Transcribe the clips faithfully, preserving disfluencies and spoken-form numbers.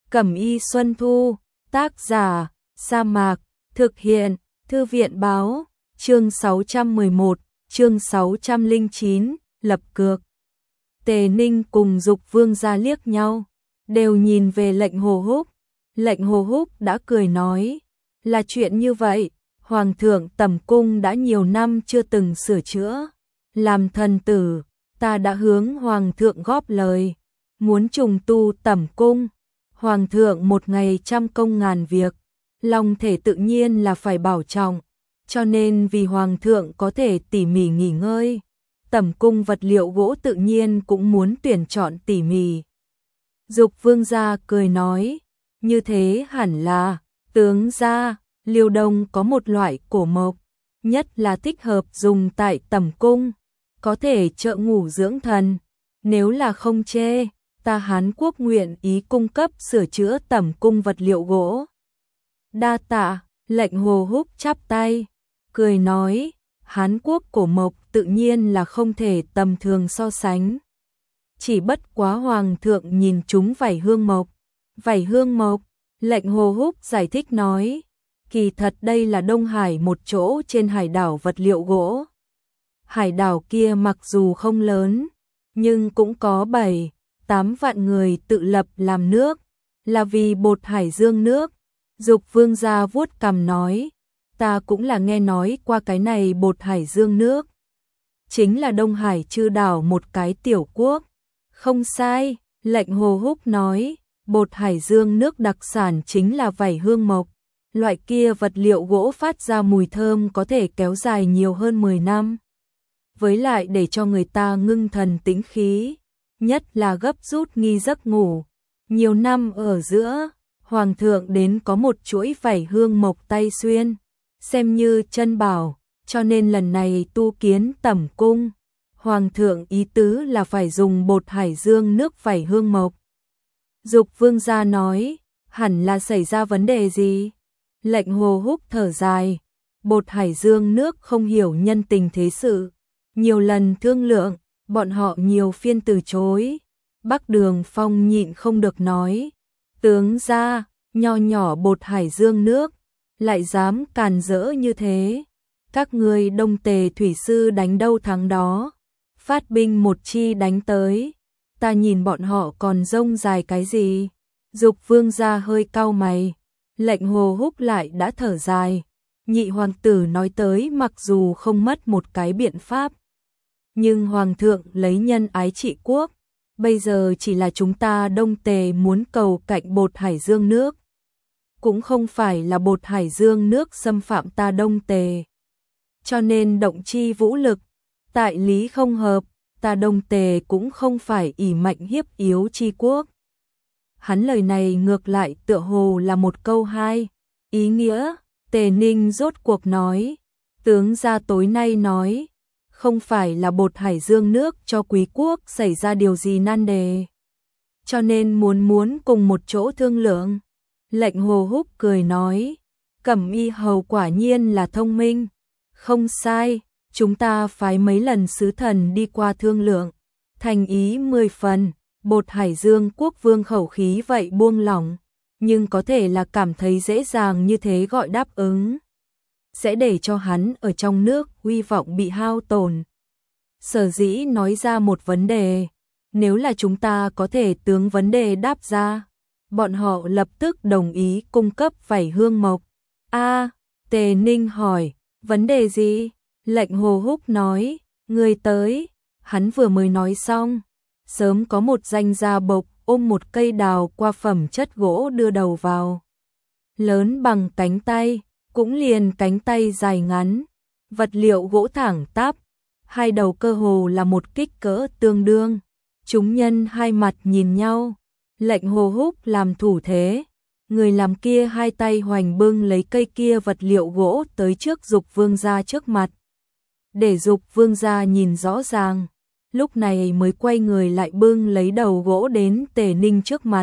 Cẩm y Xuân Thu, tác giả, Sa Mạc, thực hiện, Thư viện báo, chương sáu trăm mười một, chương sáu trăm lẻ chín, lập cược. Tề Ninh cùng Dục Vương gia liếc nhau, đều nhìn về Lệnh Hồ Húc. Lệnh Hồ Húc đã cười nói, là chuyện như vậy, Hoàng thượng tẩm cung đã nhiều năm chưa từng sửa chữa. Làm thần tử, ta đã hướng Hoàng thượng góp lời, muốn trùng tu tẩm cung. Hoàng thượng một ngày trăm công ngàn việc, lòng thể tự nhiên là phải bảo trọng, cho nên vì Hoàng thượng có thể tỉ mỉ nghỉ ngơi, tẩm cung vật liệu gỗ tự nhiên cũng muốn tuyển chọn tỉ mỉ. Dục Vương gia cười nói, như thế hẳn là, tướng gia, Liêu Đông có một loại cổ mộc, nhất là thích hợp dùng tại tẩm cung, có thể trợ ngủ dưỡng thần, nếu là không chê, ta Hán Quốc nguyện ý cung cấp sửa chữa tẩm cung vật liệu gỗ. Đa tạ, Lệnh Hồ Húc chắp tay, cười nói, Hán Quốc cổ mộc tự nhiên là không thể tầm thường so sánh. Chỉ bất quá Hoàng thượng nhìn chúng vảy hương mộc. Vảy hương mộc, Lệnh Hồ Húc giải thích nói, kỳ thật đây là Đông Hải một chỗ trên hải đảo vật liệu gỗ. Hải đảo kia mặc dù không lớn, nhưng cũng có bảy, tám vạn người tự lập làm nước, là vì bột hải dương nước. Dục Vương gia vuốt cằm nói, ta cũng là nghe nói qua cái này bột hải dương nước. Chính là Đông Hải chư đảo một cái tiểu quốc. Không sai, Lệnh Hồ Húc nói, bột hải dương nước đặc sản chính là vảy hương mộc. Loại kia vật liệu gỗ phát ra mùi thơm có thể kéo dài nhiều hơn mười năm. Với lại để cho người ta ngưng thần tĩnh khí, nhất là gấp rút nghi giấc ngủ. Nhiều năm ở giữa, Hoàng thượng đến có một chuỗi vảy hương mộc tay xuyên, xem như chân bảo, cho nên lần này tu kiến tẩm cung. Hoàng thượng ý tứ là phải dùng bột hải dương nước vảy hương mộc. Dục Vương gia nói, hẳn là xảy ra vấn đề gì? Lệnh Hồ Húc thở dài, bột hải dương nước không hiểu nhân tình thế sự. Nhiều lần thương lượng, bọn họ nhiều phiên từ chối. Bắc Đường Phong nhịn không được nói, tướng gia, nho nhỏ bột hải dương nước, lại dám càn rỡ như thế. Các ngươi Đông Tề thủy sư đánh đâu thắng đó, phát binh một chi đánh tới, ta nhìn bọn họ còn rông dài cái gì. Dục Vương gia hơi cau mày, Lệnh Hồ Húc lại đã thở dài. Nhị hoàng tử nói tới mặc dù không mất một cái biện pháp, nhưng Hoàng thượng lấy nhân ái trị quốc, bây giờ chỉ là chúng ta Đông Tề muốn cầu cạnh bột hải dương nước. Cũng không phải là bột hải dương nước xâm phạm ta Đông Tề. Cho nên động chi vũ lực, tại lý không hợp, ta Đông Tề cũng không phải ỷ mạnh hiếp yếu chi quốc. Hắn lời này ngược lại tựa hồ là một câu hai ý nghĩa. Tề Ninh rốt cuộc nói, tướng gia tối nay nói, không phải là bột hải dương nước cho quý quốc xảy ra điều gì nan đề, cho nên muốn muốn cùng một chỗ thương lượng. Lệnh Hồ Húc cười nói, Cẩm y hầu quả nhiên là thông minh. Không sai, chúng ta phái mấy lần sứ thần đi qua thương lượng, thành ý mười phần. Bột hải dương quốc vương khẩu khí vậy buông lỏng, nhưng có thể là cảm thấy dễ dàng như thế gọi đáp ứng, sẽ để cho hắn ở trong nước uy vọng bị hao tổn. Sở dĩ nói ra một vấn đề, nếu là chúng ta có thể tướng vấn đề đáp ra, bọn họ lập tức đồng ý cung cấp vảy hương mộc. A, Tề Ninh hỏi, vấn đề gì? Lệnh Hồ Húc nói, người tới. Hắn vừa mới nói xong, sớm có một danh gia bộc ôm một cây đào qua phẩm chất gỗ đưa đầu vào. Lớn bằng cánh tay, cũng liền cánh tay dài ngắn, vật liệu gỗ thẳng tắp, hai đầu cơ hồ là một kích cỡ tương đương. Chúng nhân hai mặt nhìn nhau, Lệnh Hồ Húc làm thủ thế, người làm kia hai tay hoành bưng lấy cây kia vật liệu gỗ tới trước Dục Vương gia trước mặt. Để Dục Vương gia nhìn rõ ràng, lúc này mới quay người lại bưng lấy đầu gỗ đến Tề Ninh trước mặt.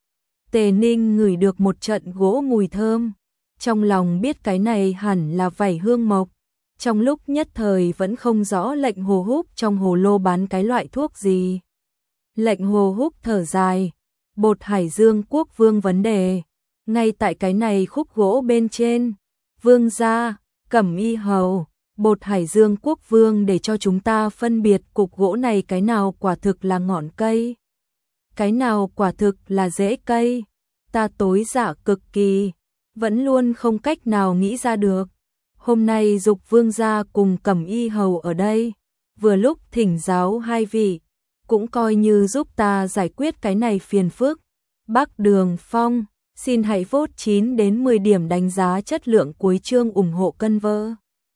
Tề Ninh ngửi được một trận gỗ mùi thơm, trong lòng biết cái này hẳn là vảy hương mộc. Trong lúc nhất thời vẫn không rõ Lệnh Hồ Húc trong hồ lô bán cái loại thuốc gì. Lệnh Hồ Húc thở dài, Bột Hải Dương quốc vương vấn đề. Ngay tại cái này khúc gỗ bên trên, vương gia, Cẩm Y hầu, Bột Hải Dương quốc vương để cho chúng ta phân biệt cục gỗ này cái nào quả thực là ngọn cây, cái nào quả thực là rễ cây. Ta tối dạ cực kỳ, vẫn luôn không cách nào nghĩ ra được. Hôm nay dục vương gia cùng Cẩm Y hầu ở đây, vừa lúc thỉnh giáo hai vị, cũng coi như giúp ta giải quyết cái này phiền phức. Bắc Đường Phong, xin hãy vote chín đến mười điểm đánh giá chất lượng cuối chương ủng hộ cân vơ.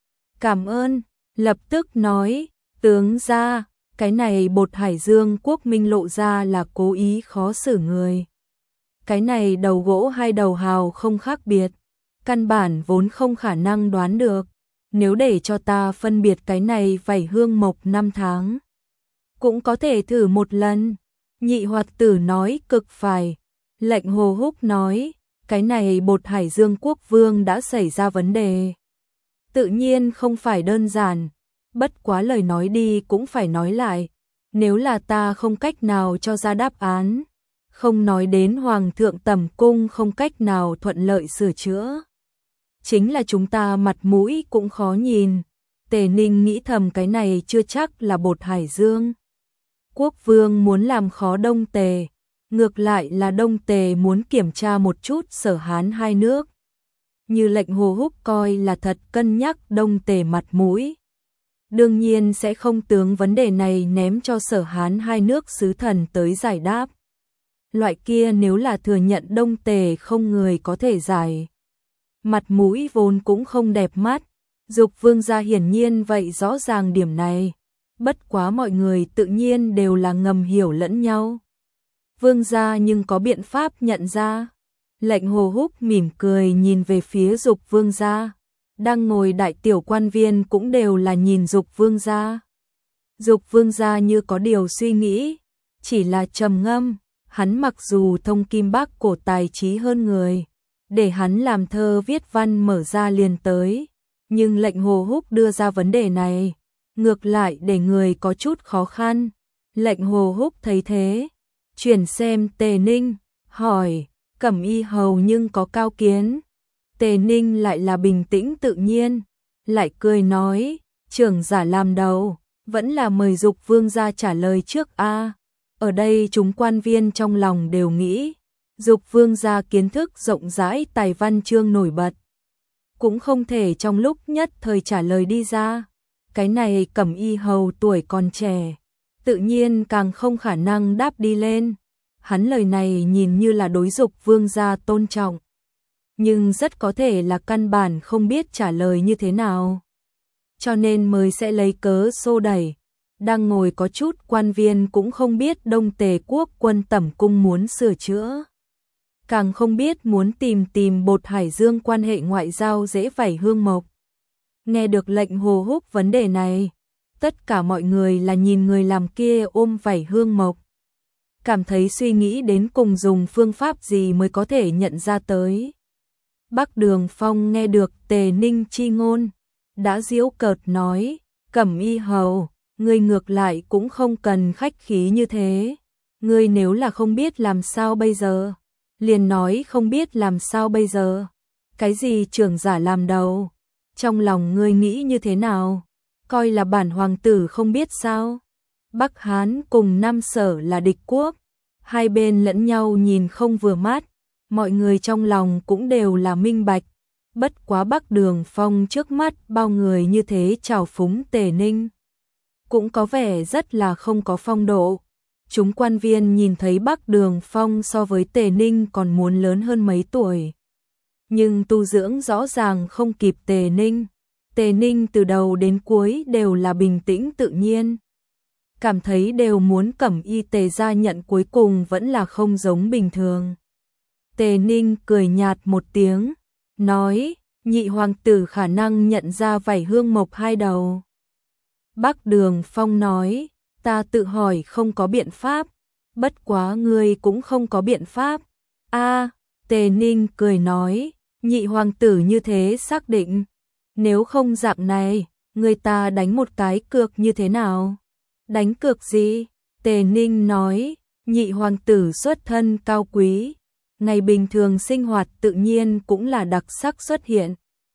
Cảm ơn, lập tức nói, tướng gia, cái này Bột Hải Dương quốc minh lộ ra là cố ý khó xử người. Cái này đầu gỗ hai đầu hào không khác biệt, căn bản vốn không khả năng đoán được. Nếu để cho ta phân biệt cái này vảy hương mộc năm tháng, cũng có thể thử một lần. Nhị Hoạt Tử nói cực phải. Lệnh Hồ Húc nói, cái này Bột Hải Dương quốc vương đã xảy ra vấn đề. Tự nhiên không phải đơn giản, bất quá lời nói đi cũng phải nói lại. Nếu là ta không cách nào cho ra đáp án, không nói đến Hoàng thượng tẩm cung không cách nào thuận lợi sửa chữa, chính là chúng ta mặt mũi cũng khó nhìn. Tề Ninh nghĩ thầm cái này chưa chắc là Bột Hải Dương quốc vương muốn làm khó Đông Tề, ngược lại là Đông Tề muốn kiểm tra một chút Sở Hán hai nước. Như lệnh Hồ Húc coi là thật cân nhắc Đông Tề mặt mũi, đương nhiên sẽ không tướng vấn đề này ném cho Sở Hán hai nước sứ thần tới giải đáp. Loại kia nếu là thừa nhận Đông Tề không người có thể giải, mặt mũi vốn cũng không đẹp mắt. Dục vương gia hiển nhiên vậy rõ ràng điểm này, bất quá mọi người tự nhiên đều là ngầm hiểu lẫn nhau. Vương gia nhưng có biện pháp nhận ra. Lệnh Hồ Húc mỉm cười nhìn về phía Dục vương gia, đang ngồi đại tiểu quan viên cũng đều là nhìn Dục vương gia. Dục vương gia như có điều suy nghĩ, chỉ là trầm ngâm. Hắn mặc dù thông kim bác cổ tài trí hơn người, để hắn làm thơ viết văn mở ra liền tới, nhưng lệnh Hồ Húc đưa ra vấn đề này, ngược lại để người có chút khó khăn. Lệnh Hồ Húc thấy thế, chuyển xem Tề Ninh, hỏi, Cẩm Y hầu nhưng có cao kiến. Tề Ninh lại là bình tĩnh tự nhiên, lại cười nói, trưởng giả làm đầu, vẫn là mời Dục vương gia trả lời trước a. Ở đây chúng quan viên trong lòng đều nghĩ, Dục vương gia kiến thức rộng rãi tài văn chương nổi bật, cũng không thể trong lúc nhất thời trả lời đi ra. Cái này Cẩm Y hầu tuổi còn trẻ, tự nhiên càng không khả năng đáp đi lên. Hắn lời này nhìn như là đối Dục vương gia tôn trọng, nhưng rất có thể là căn bản không biết trả lời như thế nào, cho nên mới sẽ lấy cớ xô đẩy. Đang ngồi có chút quan viên cũng không biết Đông Tề quốc quân tẩm cung muốn sửa chữa, càng không biết muốn tìm tìm Bột Hải Dương quan hệ ngoại giao dễ vảy hương mộc. Nghe được lệnh Hồ Húc vấn đề này, tất cả mọi người là nhìn người làm kia ôm vảy hương mộc, cảm thấy suy nghĩ đến cùng dùng phương pháp gì mới có thể nhận ra tới. Bắc Đường Phong nghe được Tề Ninh chi ngôn, đã giễu cợt nói, Cẩm Y hầu, ngươi ngược lại cũng không cần khách khí như thế. Ngươi nếu là không biết làm sao bây giờ, liền nói không biết làm sao bây giờ. Cái gì trưởng giả làm đầu, trong lòng ngươi nghĩ như thế nào? Coi là bản hoàng tử không biết sao? Bắc Hán cùng Nam Sở là địch quốc, hai bên lẫn nhau nhìn không vừa mắt, mọi người trong lòng cũng đều là minh bạch. Bất quá Bắc Đường Phong trước mắt bao người như thế trào phúng Tề Ninh, cũng có vẻ rất là không có phong độ. Chúng quan viên nhìn thấy Bắc Đường Phong so với Tề Ninh còn muốn lớn hơn mấy tuổi, nhưng tu dưỡng rõ ràng không kịp Tề Ninh. Tề Ninh từ đầu đến cuối đều là bình tĩnh tự nhiên, cảm thấy đều muốn Cẩm Y Tề gia nhận cuối cùng vẫn là không giống bình thường. Tề Ninh cười nhạt một tiếng, nói, nhị hoàng tử khả năng nhận ra vảy hương mộc hai đầu. Bắc Đường Phong nói, ta tự hỏi không có biện pháp, bất quá ngươi cũng không có biện pháp. A, Tề Ninh cười nói, nhị hoàng tử như thế xác định, nếu không dạng này, người ta đánh một cái cược như thế nào? Đánh cược gì? Tề Ninh nói, Nhị hoàng tử xuất thân cao quý, ngày bình thường sinh hoạt tự nhiên cũng là đặc sắc xuất hiện.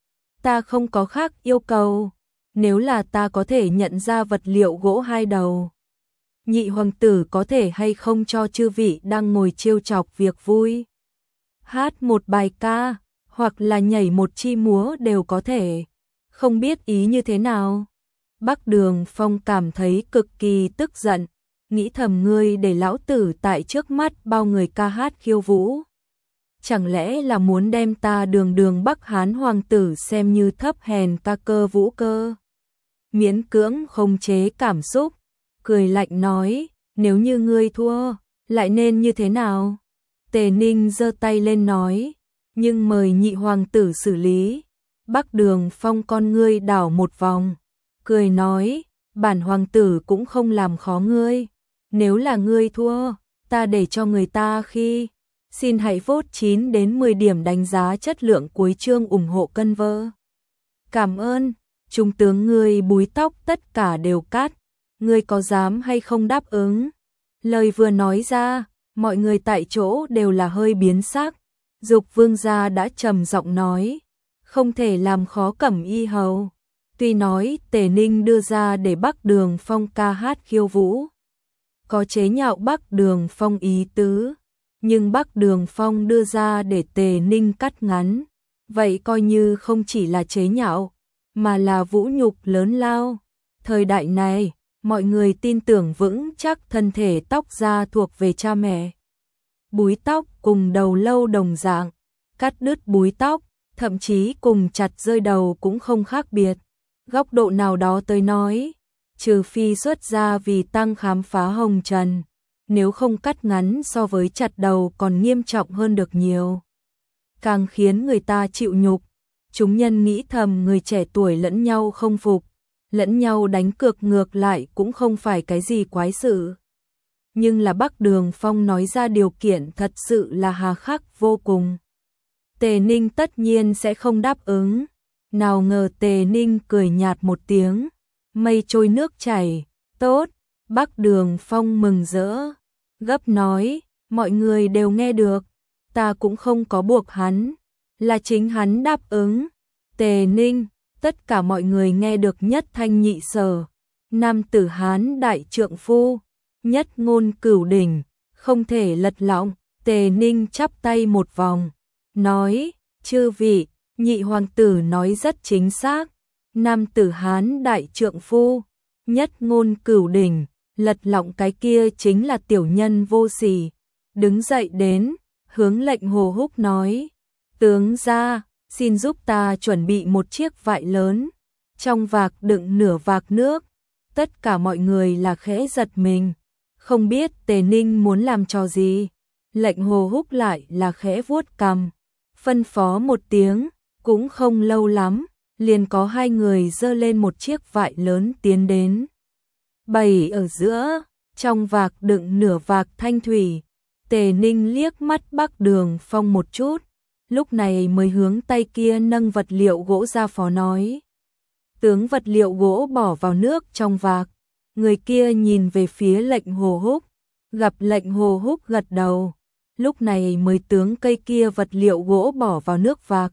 Ta không có khác yêu cầu, nếu là ta có thể nhận ra vật liệu gỗ hai đầu. Nhị hoàng tử có thể hay không cho chư vị đang ngồi trêu chọc việc vui. Hát một bài ca, hoặc là nhảy một chi múa đều có thể, không biết ý như thế nào. Bắc Đường Phong cảm thấy cực kỳ tức giận, nghĩ thầm ngươi để lão tử tại trước mắt bao người ca hát khiêu vũ. Chẳng lẽ là muốn đem ta Đường Đường Bắc Hán hoàng tử xem như thấp hèn ca cơ vũ cơ? Miễn cưỡng khống chế cảm xúc, cười lạnh nói, nếu như ngươi thua, lại nên như thế nào? Tề Ninh giơ tay lên nói, nhưng mời nhị hoàng tử xử lý. Bắc Đường Phong con ngươi đảo một vòng, cười nói, bản hoàng tử cũng không làm khó ngươi. Nếu là ngươi thua, ta để cho người ta khi. Xin hãy vote chín đến mười điểm đánh giá chất lượng cuối chương ủng hộ cân vơ. Cảm ơn, trung tướng ngươi búi tóc tất cả đều cắt, ngươi có dám hay không đáp ứng? Lời vừa nói ra, mọi người tại chỗ đều là hơi biến sắc. Dục vương gia đã trầm giọng nói, không thể làm khó Cẩm Y hầu. Tuy nói Tề Ninh đưa ra để Bắc Đường Phong ca hát khiêu vũ, có chế nhạo Bắc Đường Phong ý tứ, nhưng Bắc Đường Phong đưa ra để Tề Ninh cắt ngắn, vậy coi như không chỉ là chế nhạo, mà là vũ nhục lớn lao. Thời đại này, mọi người tin tưởng vững chắc thân thể tóc da thuộc về cha mẹ. Búi tóc cùng đầu lâu đồng dạng, cắt đứt búi tóc, thậm chí cùng chặt rơi đầu cũng không khác biệt. Góc độ nào đó tới nói, trừ phi xuất gia vì tăng khám phá hồng trần, nếu không cắt ngắn so với chặt đầu còn nghiêm trọng hơn được nhiều. Càng khiến người ta chịu nhục, chúng nhân nghĩ thầm người trẻ tuổi lẫn nhau không phục, lẫn nhau đánh cược ngược lại cũng không phải cái gì quái sự. Nhưng là Bắc Đường Phong nói ra điều kiện thật sự là hà khắc vô cùng. Tề Ninh tất nhiên sẽ không đáp ứng. Nào ngờ Tề Ninh cười nhạt một tiếng, mây trôi nước chảy, tốt. Bắc Đường Phong mừng rỡ, gấp nói, mọi người đều nghe được, ta cũng không có buộc hắn, là chính hắn đáp ứng. Tề Ninh, tất cả mọi người nghe được nhất thanh nhị sở, nam tử Hán đại trượng phu, nhất ngôn cửu đỉnh, không thể lật lọng. Tề Ninh chắp tay một vòng, nói, chư vị, nhị hoàng tử nói rất chính xác, nam tử Hán đại trượng phu, nhất ngôn cửu đỉnh, lật lọng cái kia chính là tiểu nhân vô sỉ. Đứng dậy đến, hướng lệnh Hồ Húc nói, tướng gia, xin giúp ta chuẩn bị một chiếc vại lớn, trong vạc đựng nửa vạc nước. Tất cả mọi người là khẽ giật mình, không biết Tề Ninh muốn làm trò gì. Lệnh Hồ Húc lại là khẽ vuốt cằm, phân phó một tiếng, cũng không lâu lắm, liền có hai người giơ lên một chiếc vại lớn tiến đến. Bày ở giữa, trong vạc đựng nửa vạc thanh thủy. Tề Ninh liếc mắt Bắc Đường Phong một chút, lúc này mới hướng tay kia nâng vật liệu gỗ ra phó nói. Tướng vật liệu gỗ bỏ vào nước trong vạc, người kia nhìn về phía lệnh Hồ Húc, gặp lệnh Hồ Húc gật đầu, lúc này mới tướng cây kia vật liệu gỗ bỏ vào nước vạc.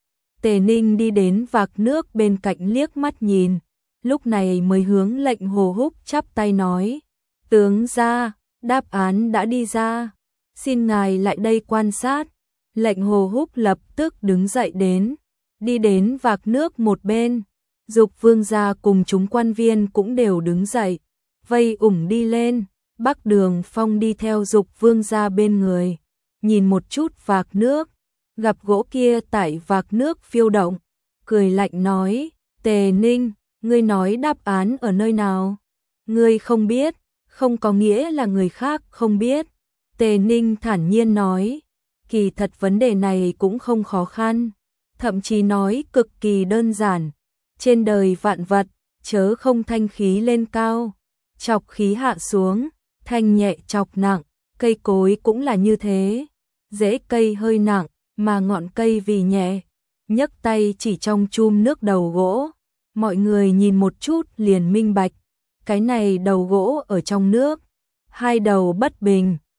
Tề Ninh đi đến vạc nước bên cạnh liếc mắt nhìn, lúc này mới hướng lệnh Hồ Húc chắp tay nói, tướng gia, đáp án đã đi ra, xin ngài lại đây quan sát. Lệnh Hồ Húc lập tức đứng dậy đến, đi đến vạc nước một bên. Dục vương gia cùng chúng quan viên cũng đều đứng dậy, vây ủng đi lên. Bắc Đường Phong đi theo Dục vương gia bên người, nhìn một chút vạc nước, gặp gỗ kia tại vạc nước phiêu động, cười lạnh nói, Tề Ninh, ngươi nói đáp án ở nơi nào? Ngươi không biết, không có nghĩa là người khác không biết. Tề Ninh thản nhiên nói, kỳ thật vấn đề này cũng không khó khăn, thậm chí nói cực kỳ đơn giản. Trên đời vạn vật, chớ không thanh khí lên cao, chọc khí hạ xuống, thanh nhẹ chọc nặng, cây cối cũng là như thế. Rễ cây hơi nặng, mà ngọn cây vì nhẹ, nhấc tay chỉ trong chum nước đầu gỗ. Mọi người nhìn một chút liền minh bạch, cái này đầu gỗ ở trong nước, hai đầu bất bình,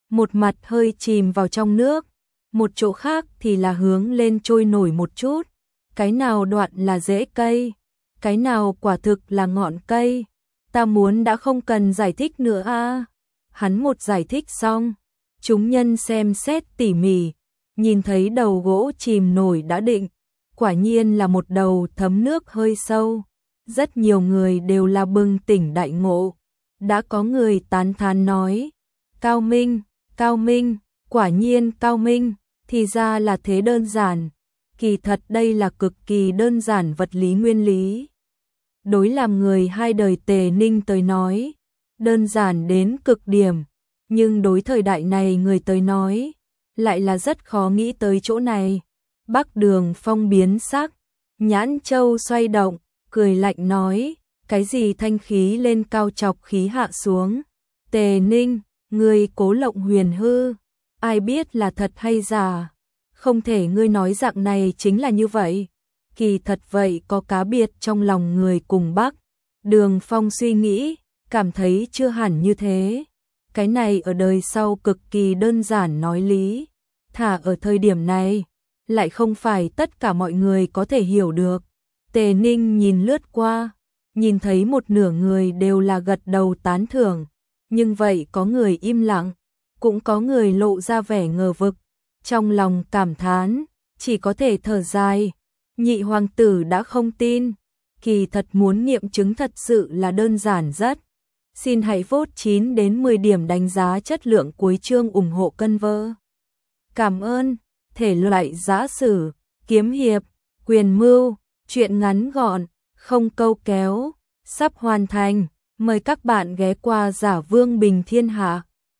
một mặt hơi chìm vào trong nước, một chỗ khác thì là hướng lên trôi nổi một chút. Cái nào đoạn là rễ cây, cái nào quả thực là ngọn cây, ta muốn đã không cần giải thích nữa a. Hắn một giải thích xong, chúng nhân xem xét tỉ mỉ, nhìn thấy đầu gỗ chìm nổi đã định, quả nhiên là một đầu thấm nước hơi sâu. Rất nhiều người đều là bừng tỉnh đại ngộ, đã có người tán thán nói, cao minh, cao minh, quả nhiên cao minh, thì ra là thế đơn giản. Kỳ thật đây là cực kỳ đơn giản vật lý nguyên lý. Đối làm người hai đời Tề Ninh tới nói, đơn giản đến cực điểm, nhưng đối thời đại này người tới nói, lại là rất khó nghĩ tới chỗ này. Bắc Đường Phong biến sắc, nhãn châu xoay động, cười lạnh nói, cái gì thanh khí lên cao chọc khí hạ xuống. Tề Ninh, ngươi cố lộng huyền hư, ai biết là thật hay giả. Không thể ngươi nói dạng này chính là như vậy. Kỳ thật vậy có cá biệt trong lòng người cùng Bắc Đường Phong suy nghĩ, cảm thấy chưa hẳn như thế. Cái này ở đời sau cực kỳ đơn giản nói lý, thả ở thời điểm này, lại không phải tất cả mọi người có thể hiểu được. Tề Ninh nhìn lướt qua, nhìn thấy một nửa người đều là gật đầu tán thưởng, nhưng vậy có người im lặng, cũng có người lộ ra vẻ ngờ vực, trong lòng cảm thán, chỉ có thể thở dài. Nhị hoàng tử đã không tin, kỳ thật muốn nghiệm chứng thật sự là đơn giản rất. Xin hãy vote chín đến mười điểm đánh giá chất lượng cuối chương ủng hộ cân vơ. Cảm ơn. Thể loại giã sử, kiếm hiệp, quyền mưu, truyện ngắn gọn, không câu kéo, sắp hoàn thành. Mời các bạn ghé qua Giả Vương Bình Thiên Hạ.